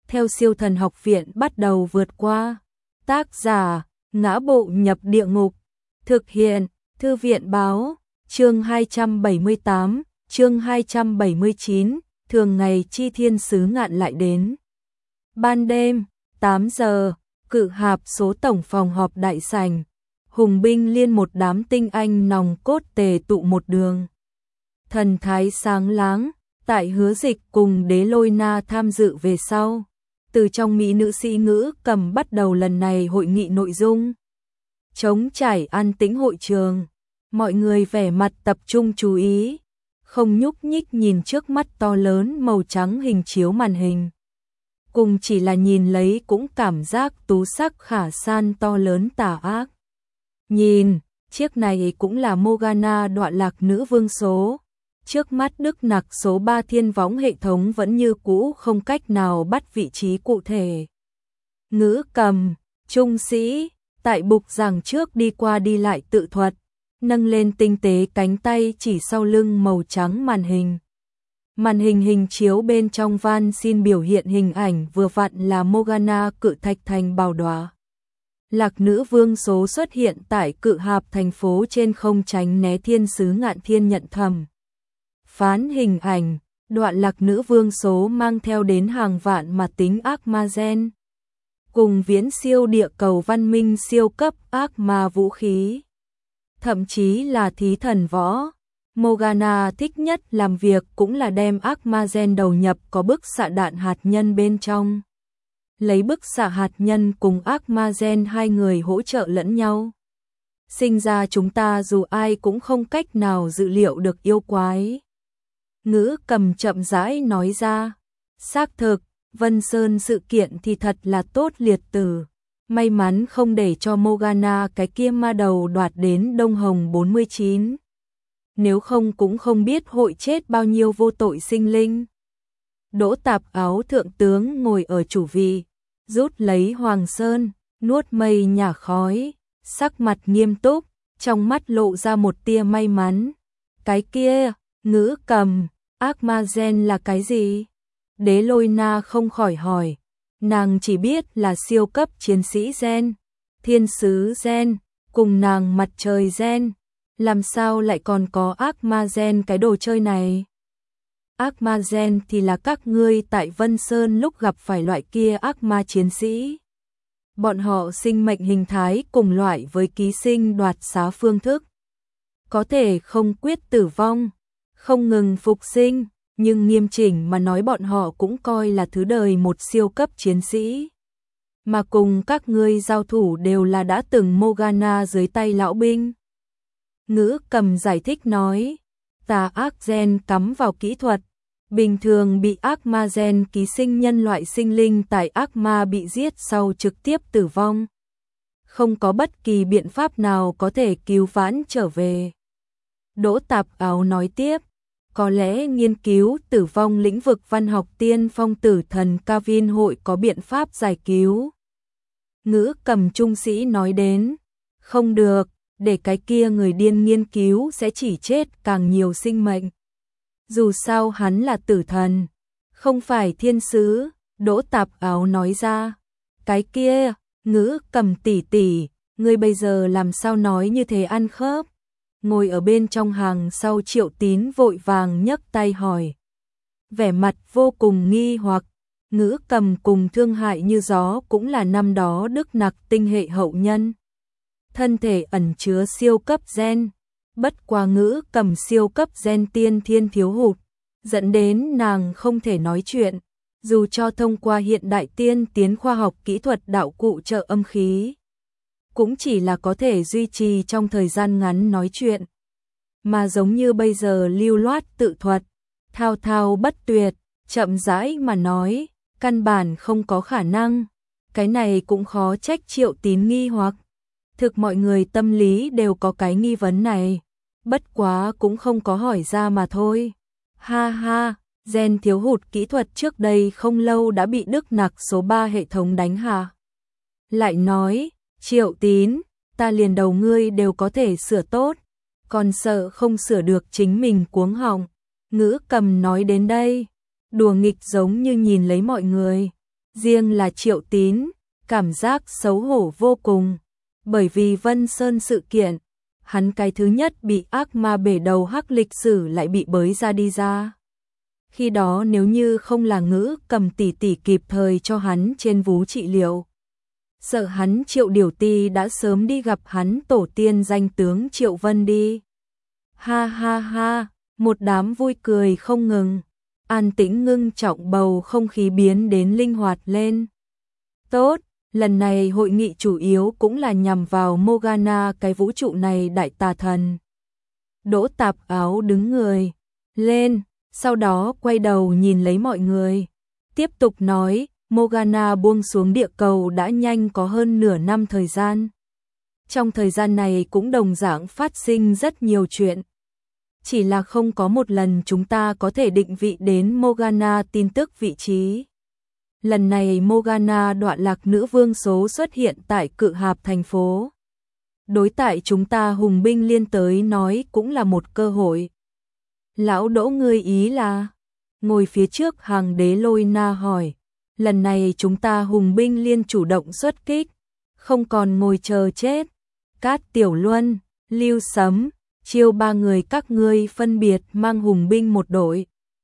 theo Siêu Thần Học Viện bắt đầu vượt qua. Tác giả: Ngã Bộ Nhập Địa Ngục. Thực hiện: Thư viện báo. Chương 278, chương 279, thường ngày chi thiên sứ ngạn lại đến. Ban đêm, 8 giờ, Cự Hạp số tổng phòng họp đại sảnh. Hùng binh liên một đám tinh anh nòng cốt tề tụ một đường. Thần thái sáng láng, tại Hứa Dịch cùng Đế Lôi Na tham dự về sau. Từ trong mỹ nữ sĩ Ngữ Cầm bắt đầu lần này hội nghị nội dung. Trống trải an tĩnh hội trường, mọi người vẻ mặt tập trung chú ý, không nhúc nhích nhìn trước mắt to lớn màu trắng hình chiếu màn hình. Cùng chỉ là nhìn lấy cũng cảm giác tú sắc khả san to lớn tà ác. Nhìn, chiếc này cũng là Morgana Đoạn Lạc Nữ Vương số. Trước mắt Đức Nặc số 3 thiên võng hệ thống vẫn như cũ không cách nào bắt vị trí cụ thể. Ngữ Cầm, trung sĩ, tại bục giảng trước đi qua đi lại tự thuật, nâng lên tinh tế cánh tay chỉ sau lưng màu trắng màn hình. Màn hình hình chiếu bên trong van xin biểu hiện hình ảnh vừa vặn là Morgana Cự Thạch Thành Bảo Đóa. Lạc Nữ Vương số xuất hiện tại Cự Hạp thành phố trên không tránh né thiên sứ Ngạn Thiên nhận thầm. Phán hình ảnh, Đoạn Lạc Nữ Vương số mang theo đến hàng vạn mà tính ác ma gen. Cùng viễn siêu địa cầu văn minh siêu cấp ác ma vũ khí. Thậm chí là thí thần võ. Morgana thích nhất làm việc cũng là đem ác ma gen đầu nhập có bức xạ đạn hạt nhân bên trong. Lấy bức xạ hạt nhân cùng ác ma gen hai người hỗ trợ lẫn nhau. Sinh ra chúng ta dù ai cũng không cách nào dự liệu được yêu quái. Ngữ Cầm chậm rãi nói ra. Xác thực, Vân Sơn sự kiện thì thật là tốt liệt tử. May mắn không để cho Morgana cái kia ma đầu đoạt đến Đông Hồng 49. Nếu không cũng không biết hội chết bao nhiêu vô tội sinh linh. Đỗ Tạp Áo thượng tướng ngồi ở chủ vị, rút lấy Hoàng Sơn, nuốt mây nhả khói, sắc mặt nghiêm túc, trong mắt lộ ra một tia may mắn. Cái kia, Ngữ Cầm, ác ma gen là cái gì? Đế Lôi Na không khỏi hỏi. Nàng chỉ biết là siêu cấp chiến sĩ gen, thiên sứ gen, cùng nàng mặt trời gen. Làm sao lại còn có ác ma gen cái đồ chơi này? Ác ma gen thì là các ngươi tại Vân Sơn lúc gặp phải loại kia ác ma chiến sĩ. Bọn họ sinh mệnh hình thái cùng loại với ký sinh đoạt xá phương thức. Có thể không quyết tử vong, không ngừng phục sinh, nhưng nghiêm chỉnh mà nói bọn họ cũng coi là thứ đời một siêu cấp chiến sĩ. Mà cùng các ngươi giao thủ đều là đã từng Morgana dưới tay lão binh. Ngữ Cầm giải thích nói, tà ác gen cắm vào kỹ thuật, bình thường bị ác ma gen ký sinh nhân loại sinh linh tại ác ma bị giết sau trực tiếp tử vong. Không có bất kỳ biện pháp nào có thể cứu vãn trở về. Đỗ Tạp Áo nói tiếp, có lẽ nghiên cứu tử vong lĩnh vực văn học tiên phong tử thần Kavin hội có biện pháp giải cứu. Ngữ Cầm trung sĩ nói đến, không được, để cái kia người điên nghiên cứu sẽ chỉ chết càng nhiều sinh mệnh. Dù sao hắn là tử thần, không phải thiên sứ, Đỗ Tạp Áo nói ra. Cái kia, Ngữ Cầm tỷ tỷ, ngươi bây giờ làm sao nói như thế ăn khớp? Ngồi ở bên trong hàng sau Triệu Tín vội vàng nhấc tay hỏi. Vẻ mặt vô cùng nghi hoặc, Ngữ Cầm cùng Thương Hại Như Gió cũng là năm đó Đức Nặc tinh hệ hậu nhân. Thân thể ẩn chứa siêu cấp gen, bất quá Ngữ Cầm siêu cấp gen tiên thiên thiếu hụt, dẫn đến nàng không thể nói chuyện, dù cho thông qua hiện đại tiên tiến khoa học kỹ thuật đạo cụ trợ âm khí. Cũng chỉ là có thể duy trì trong thời gian ngắn nói chuyện. Mà giống như bây giờ lưu loát tự thuật, thao thao bất tuyệt, chậm rãi mà nói, căn bản không có khả năng. Cái này cũng khó trách Triệu Tín nghi hoặc. Thực mọi người tâm lý đều có cái nghi vấn này. Bất quá cũng không có hỏi ra mà thôi. Ha ha, gen thiếu hụt kỹ thuật trước đây không lâu đã bị Đức Nặc số 3 hệ thống đánh hạ. Lại nói, Triệu Tín, ta liền đầu ngươi đều có thể sửa tốt, còn sợ không sửa được chính mình cuống họng. Ngữ Cầm nói đến đây, đùa nghịch giống như nhìn lấy mọi người. Riêng là Triệu Tín, cảm giác xấu hổ vô cùng. Bởi vì Vân Sơn sự kiện, hắn cái thứ nhất bị ác ma bể đầu hắc lịch sử lại bị bới ra đi ra. Khi đó nếu như không là Ngữ Cầm tỷ tỷ kịp thời cho hắn trên vú trị liệu, sợ hắn Triệu Điều Ti đã sớm đi gặp hắn tổ tiên danh tướng Triệu Vân đi. Ha ha ha, một đám vui cười không ngừng, an tĩnh ngưng trọng bầu không khí biến đến linh hoạt lên. Tốt, lần này hội nghị chủ yếu cũng là nhằm vào Morgana cái vũ trụ này đại tà thần. Đỗ Tạp Áo đứng người lên, sau đó quay đầu nhìn lấy mọi người, tiếp tục nói, Morgana buông xuống địa cầu đã nhanh có hơn nửa năm thời gian. Trong thời gian này cũng đồng dạng phát sinh rất nhiều chuyện. Chỉ là không có một lần chúng ta có thể định vị đến Morgana tin tức vị trí. Lần này Morgana đoạn lạc nữ vương số xuất hiện tại Cự Hạp thành phố. Đối tại chúng ta hùng binh liên tới nói cũng là một cơ hội. Lão Đỗ ngươi ý là? Ngồi phía trước hàng đế Lôi Na hỏi. Lần này chúng ta hùng binh liên chủ động xuất kích, không còn ngồi chờ chết. Cát Tiểu Luân, Lưu Sấm, Chiêu ba người các ngươi phân biệt mang hùng binh một đội,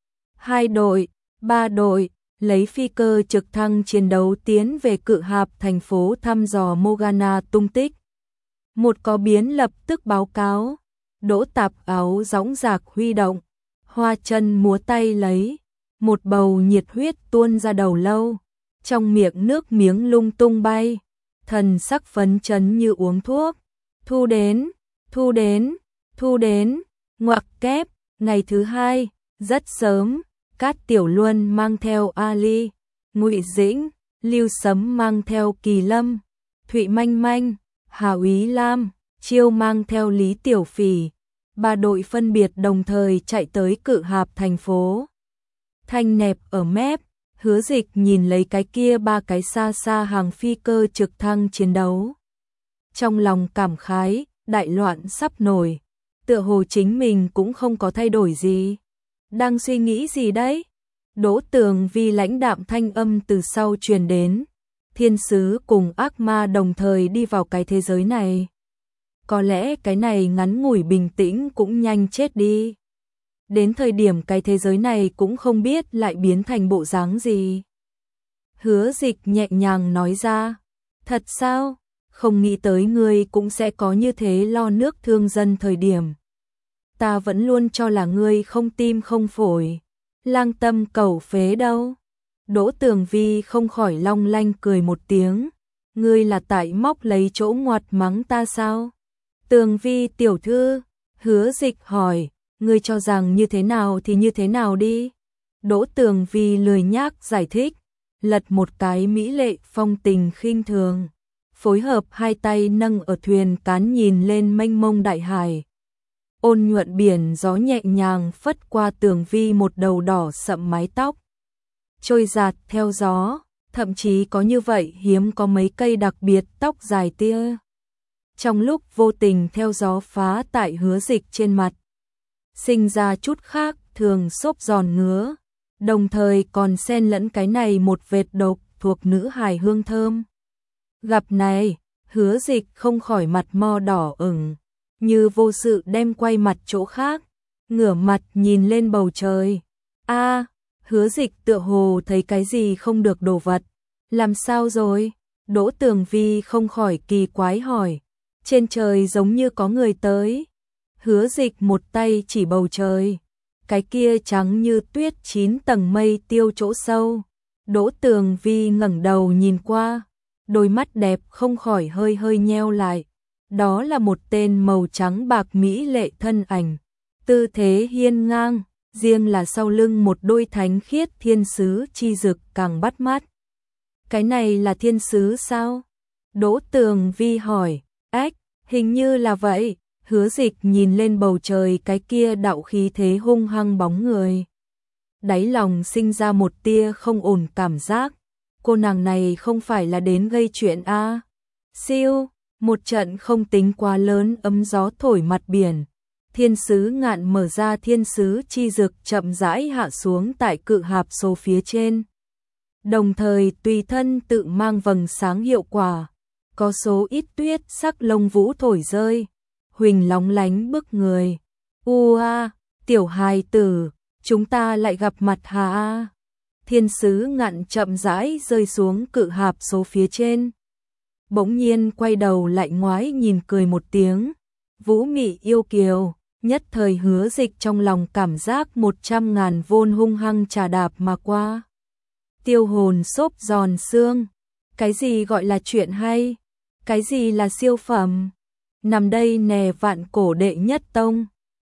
2 đội, 3 đội, lấy phi cơ trực thăng chiến đấu tiến về Cự Hạp thành phố thăm dò Morgana tung tích. Một có biến lập tức báo cáo. Đỗ Tạp Áo dõng dạc huy động, hoa chân múa tay lấy, một bầu nhiệt huyết tuôn ra đầu lâu, trong miệng nước miếng lung tung bay, thần sắc phấn chấn như uống thuốc. Thu đến, thu đến, thu đến, ngoặc kép, ngày thứ 2, rất sớm, Cát Tiểu Luân mang theo Ali, Ngụy Dĩnh, Lưu Sấm mang theo Kỳ Lâm, Thụy Manh Manh, Hà Úy Lam, Chiêu mang theo Lý Tiểu Phỉ, 3 đội phân biệt đồng thời chạy tới Cự Hạp thành phố. Thanh nẹp ở mép, Hứa Dịch nhìn lấy cái kia 3 cái xa xa hàng phi cơ trực thăng chiến đấu. Trong lòng cảm khái, đại loạn sắp nổi, tựa hồ chính mình cũng không có thay đổi gì. Đang suy nghĩ gì đấy? Đỗ Tường Vi lãnh đạm thanh âm từ sau truyền đến. Thiên sứ cùng ác ma đồng thời đi vào cái thế giới này. Có lẽ cái này ngắn ngủi bình tĩnh cũng nhanh chết đi. Đến thời điểm cái thế giới này cũng không biết lại biến thành bộ dáng gì. Hứa Dịch nhẹ nhàng nói ra. Thật sao? Không nghĩ tới ngươi cũng sẽ có như thế lo nước thương dân thời điểm. Ta vẫn luôn cho là ngươi không tim không phổi, lang tâm cầu phế đâu. Đỗ Tường Vi không khỏi long lanh cười một tiếng. Ngươi là tại móc lấy chỗ ngoặt mắng ta sao? Tường Vi tiểu thư, Hứa Dịch hỏi, ngươi cho rằng như thế nào thì như thế nào đi. Đỗ Tường Vi lười nhác giải thích, lật một cái mỹ lệ phong tình khinh thường, phối hợp hai tay nâng ở thuyền cán nhìn lên mênh mông đại hải. Ôn nhuận biển gió nhẹ nhàng phất qua Tường Vi một đầu đỏ sậm mái tóc, trôi dạt theo gió, thậm chí có như vậy hiếm có mấy cây đặc biệt tóc dài tia. Trong lúc vô tình theo gió phá tại Hứa Dịch trên mặt, sinh ra chút khác thường xốp giòn ngứa, đồng thời còn xen lẫn cái này một vệt độc thuộc nữ hài hương thơm. Gặp này, Hứa Dịch không khỏi mặt mo đỏ ửng, như vô sự đem quay mặt chỗ khác, ngửa mặt nhìn lên bầu trời. A, Hứa Dịch tựa hồ thấy cái gì không được đồ vật. Làm sao rồi? Đỗ Tường Vi không khỏi kỳ quái hỏi. Trên trời giống như có người tới. Hứa Dịch một tay chỉ bầu trời, cái kia trắng như tuyết 9 tầng mây tiêu chỗ sâu. Đỗ Tường Vi ngẩng đầu nhìn qua, đôi mắt đẹp không khỏi hơi hơi nheo lại. Đó là một tên màu trắng bạc mỹ lệ thân ảnh, tư thế hiên ngang, riêng là sau lưng một đôi thánh khiết thiên sứ chi dực càng bắt mắt. Cái này là thiên sứ sao? Đỗ Tường Vi hỏi. Ách, hình như là vậy. Hứa Dịch nhìn lên bầu trời cái kia đạo khí thế hung hăng bóng người, đáy lòng sinh ra một tia không ổn cảm giác. Cô nàng này không phải là đến gây chuyện a? Siêu, một trận không tính quá lớn ấm gió thổi mặt biển. Thiên sứ ngạn mở ra thiên sứ chi dực chậm rãi hạ xuống tại Cự Hạp số phía trên. đồng thời tùy thân tự mang vầng sáng hiệu quả, có số ít tuyết sắc lông vũ thổi rơi, huỳnh lóng lánh bức người. Ua, tiểu hài tử, chúng ta lại gặp mặt hả? Thiên sứ ngạn chậm rãi rơi xuống cự hạp số phía trên. Bỗng nhiên quay đầu lại ngoái nhìn cười một tiếng, vũ mị yêu kiều, nhất thời Hứa Dịch trong lòng cảm giác 100.000 vôn hung hăng trà đạp mà qua. Tiêu hồn xốp giòn xương, cái gì gọi là chuyện hay, cái gì là siêu phẩm, nằm đây nè vạn cổ đệ nhất tông.